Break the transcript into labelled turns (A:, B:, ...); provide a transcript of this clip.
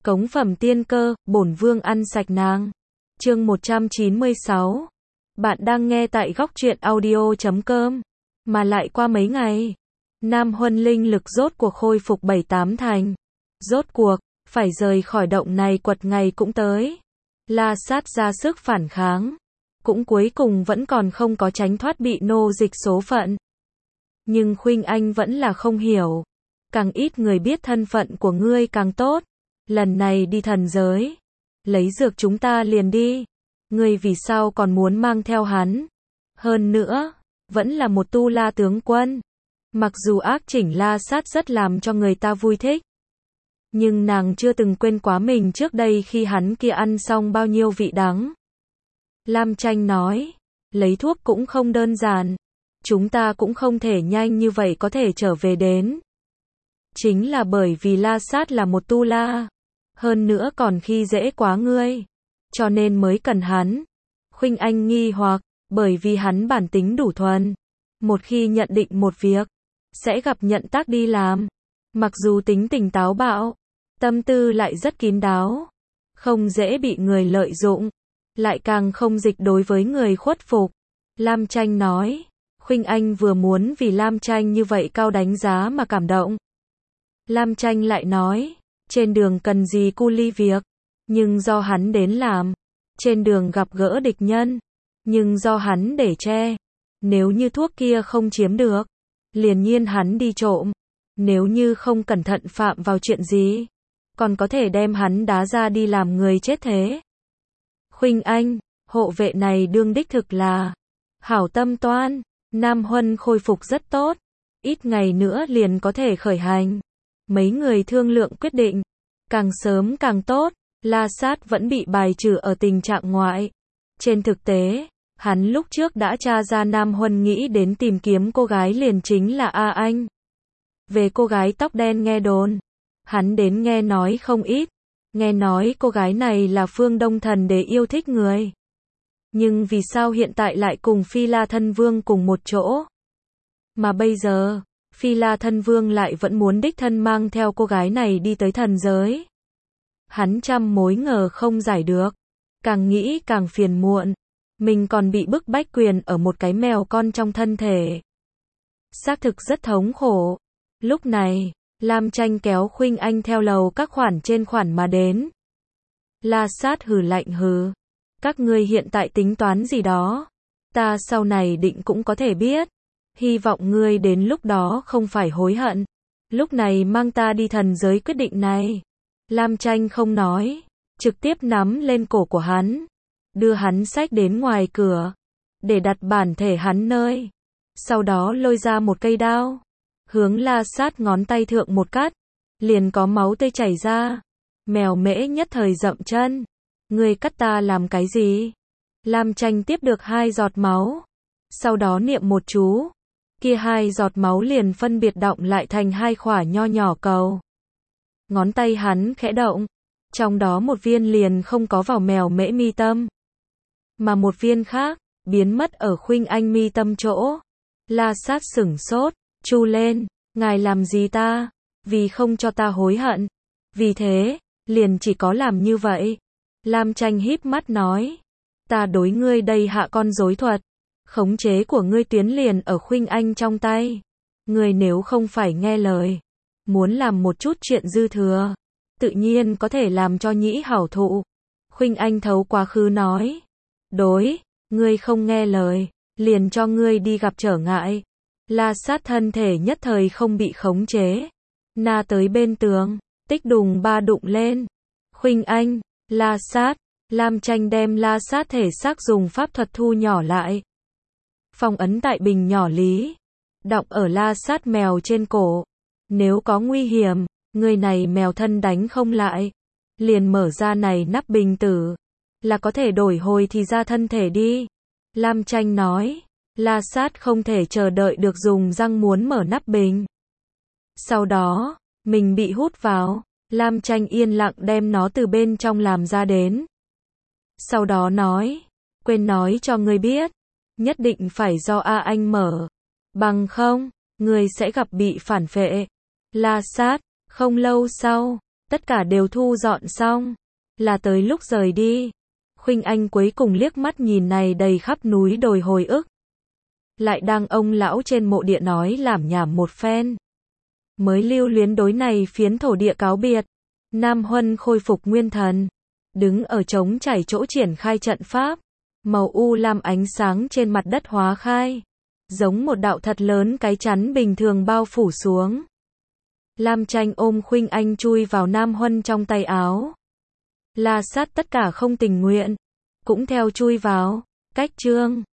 A: Cống phẩm tiên cơ, bổn vương ăn sạch nàng. Chương 196. Bạn đang nghe tại góc truyện audio.com. Mà lại qua mấy ngày, Nam Huân linh lực rốt cuộc khôi phục 7-8 thành. Rốt cuộc, phải rời khỏi động này quật ngày cũng tới. La Sát ra sức phản kháng, cũng cuối cùng vẫn còn không có tránh thoát bị nô dịch số phận. Nhưng Khuynh Anh vẫn là không hiểu. Càng ít người biết thân phận của ngươi càng tốt. Lần này đi thần giới, lấy dược chúng ta liền đi. Ngươi vì sao còn muốn mang theo hắn? Hơn nữa, vẫn là một tu la tướng quân. Mặc dù ác chỉnh La Sát rất làm cho người ta vui thích, nhưng nàng chưa từng quên quá mình trước đây khi hắn kia ăn xong bao nhiêu vị đắng. Lam Tranh nói, lấy thuốc cũng không đơn giản. Chúng ta cũng không thể nhanh như vậy có thể trở về đến. Chính là bởi vì La Sát là một tu la. Hơn nữa còn khi dễ quá ngươi. Cho nên mới cần hắn. Khuynh Anh nghi hoặc, bởi vì hắn bản tính đủ thuần. Một khi nhận định một việc, sẽ gặp nhận tác đi làm. Mặc dù tính tình táo bạo, tâm tư lại rất kín đáo. Không dễ bị người lợi dụng. Lại càng không dịch đối với người khuất phục. Lam Tranh nói, Khuynh Anh vừa muốn vì Lam Tranh như vậy cao đánh giá mà cảm động. Lam Tranh lại nói, trên đường cần gì cu ly việc, nhưng do hắn đến làm. Trên đường gặp gỡ địch nhân, nhưng do hắn để che. Nếu như thuốc kia không chiếm được, liền nhiên hắn đi trộm. Nếu như không cẩn thận phạm vào chuyện gì, còn có thể đem hắn đá ra đi làm người chết thế. Khuynh Anh, hộ vệ này đương đích thực là hảo tâm toan. Nam Huân khôi phục rất tốt, ít ngày nữa liền có thể khởi hành. Mấy người thương lượng quyết định, càng sớm càng tốt. La Sát vẫn bị bài trừ ở tình trạng ngoại. Trên thực tế, hắn lúc trước đã tra ra Nam Huân nghĩ đến tìm kiếm cô gái liền chính là A Anh. Về cô gái tóc đen nghe đồn, hắn đến nghe nói không ít. Nghe nói cô gái này là Phương Đông Thần Đế yêu thích người. Nhưng vì sao hiện tại lại cùng Phi La Thân Vương cùng một chỗ? Mà bây giờ, Phi La Thân Vương lại vẫn muốn đích thân mang theo cô gái này đi tới thần giới. Hắn trăm mối ngờ không giải được. Càng nghĩ càng phiền muộn. Mình còn bị bức bách quyền ở một cái mèo con trong thân thể. Xác thực rất thống khổ. Lúc này, Lam Tranh kéo Khuynh Anh theo lầu các khoản trên khoản mà đến. La Sát hừ lạnh hừ. Các ngươi hiện tại tính toán gì đó? Ta sau này định cũng có thể biết. Hy vọng ngươi đến lúc đó không phải hối hận. Lúc này mang ta đi thần giới quyết định này. Lam Tranh không nói, trực tiếp nắm lên cổ của hắn, đưa hắn xách đến ngoài cửa, để đặt bản thể hắn nơi. Sau đó lôi ra một cây đao, hướng La Sát ngón tay thượng một cắt, liền có máu tươi chảy ra. Mèo mễ nhất thời dậm chân. Ngươi cắt ta làm cái gì? Lam Tranh tiếp được 2 giọt máu, sau đó niệm một chú, kia 2 giọt máu liền phân biệt đọng lại thành 2 khỏa nho nhỏ cầu. Ngón tay hắn khẽ động, trong đó một viên liền không có vào mèo mễ mi tâm, mà một viên khác biến mất ở Khuynh Anh mi tâm chỗ. La Sát sửng sốt, chu lên, ngài làm gì ta? Vì không cho ta hối hận, vì thế liền chỉ có làm như vậy. Lam Tranh híp mắt nói, ta đối ngươi đây hạ con rối thuật, khống chế của ngươi tuyến liền ở Khuynh Anh trong tay. Ngươi nếu không phải nghe lời, muốn làm một chút chuyện dư thừa, tự nhiên có thể làm cho nhĩ hảo thụ. Khuynh Anh thấu quá khứ nói, đối, ngươi không nghe lời, liền cho ngươi đi gặp trở ngại. La Sát thân thể nhất thời không bị khống chế, na tới bên tường, tích đùng ba đụng lên. Khuynh Anh, La Sát, Lam Tranh đem La Sát thể xác dùng pháp thuật thu nhỏ lại, phong ấn tại bình nhỏ lý, đọng ở La Sát mèo trên cổ. Nếu có nguy hiểm, người này mèo thân đánh không lại, liền mở ra này nắp bình tử, là có thể đổi hồi thì ra thân thể đi. Lam Tranh nói, La Sát không thể chờ đợi được dùng răng muốn mở nắp bình. Sau đó, mình bị hút vào, Lam Tranh yên lặng đem nó từ bên trong làm ra đến. Sau đó nói, quên nói cho ngươi biết, nhất định phải do A Anh mở, bằng không, ngươi sẽ gặp bị phản phệ. La Sát, không lâu sau, tất cả đều thu dọn xong, là tới lúc rời đi. Khuynh Anh cuối cùng liếc mắt nhìn này đầy khắp núi đồi hồi ức. Lại đang ông lão trên mộ địa nói lảm nhảm một phen. Mới lưu luyến đối này phiến thổ địa cáo biệt. Nam Huân khôi phục nguyên thần. Đứng ở trống chảy chỗ triển khai trận pháp. Màu u lam ánh sáng trên mặt đất hóa khai. Giống một đạo thật lớn cái chắn bình thường bao phủ xuống. Lam Tranh ôm Khuynh Anh chui vào Nam Huân trong tay áo. La Sát tất cả không tình nguyện. Cũng theo chui vào. Cách chương